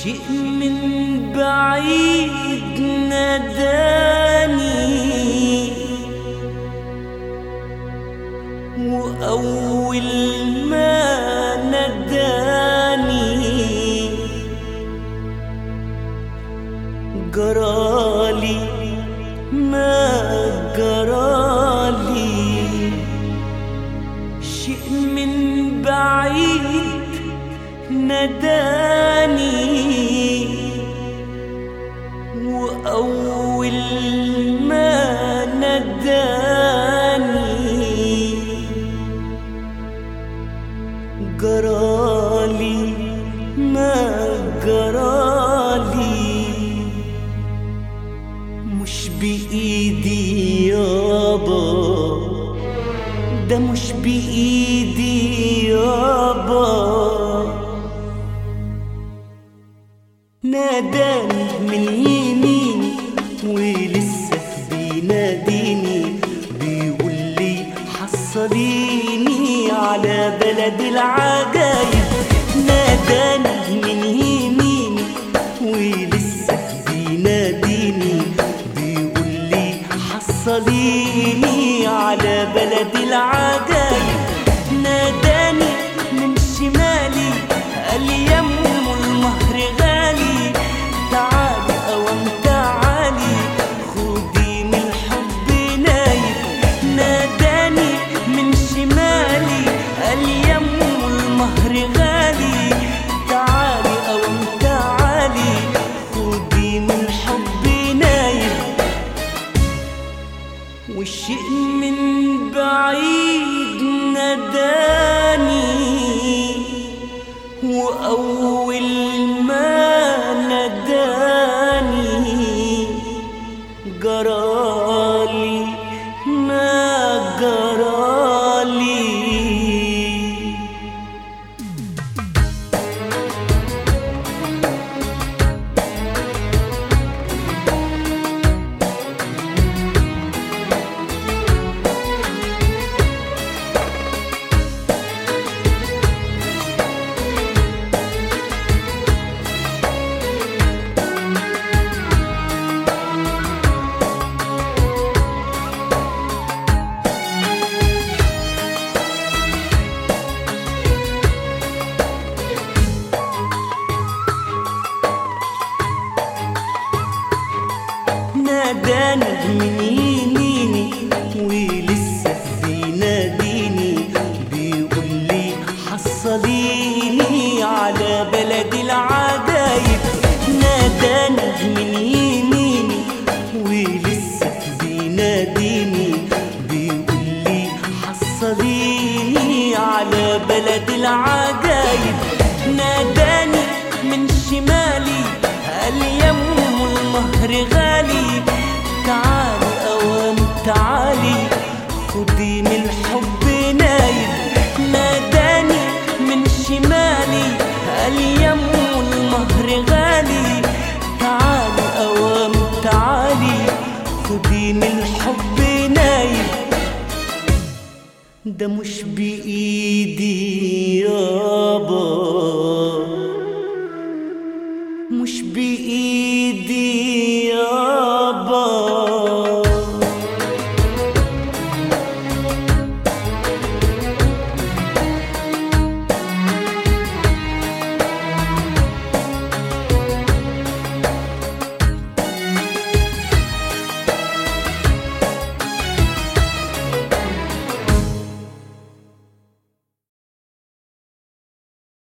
شيء من بعيد ناداني، وأول ما ناداني جرالي ما جرالي. شيء من بعيد ناداني، وأول ما ناداني جرالي ما جرالي. مش بإيدي يابا، ده مش بإيدي يابا. ناداني من يميني ولسه بيناديني، بيقول لي حصليني على بلد العجايب. ناداني من يميني ولسه بيناديني، بيقول لي حصليني على بلد العجايب. ناداني من شمالي قال لي يمه المهر غالي، تعالي أوام تعالي خدي من الحب نايب. ناداني من شمالي قال لي يمه المهر غالي، تعالي أوام تعالي خدي من الحب نايب. والشيء من بعيد ناداني، وأول ما ناداني جرالي ما جرالي. ناداني من يميني ولسه بيناديني، بيقول لي حصليني على بلد العجايب. ناداني من يميني ولسه بيناديني، بيقول لي حصليني على بلد العجايب. ناداني من شمالي قال لي يمه المهر غالي، تعالي أوام تعالي خدي من الحب نايب. ناداني من شمالي قال لي يمه المهر غالي، تعالي أوام تعالي خدي من الحب نايب. ده مش بإيدي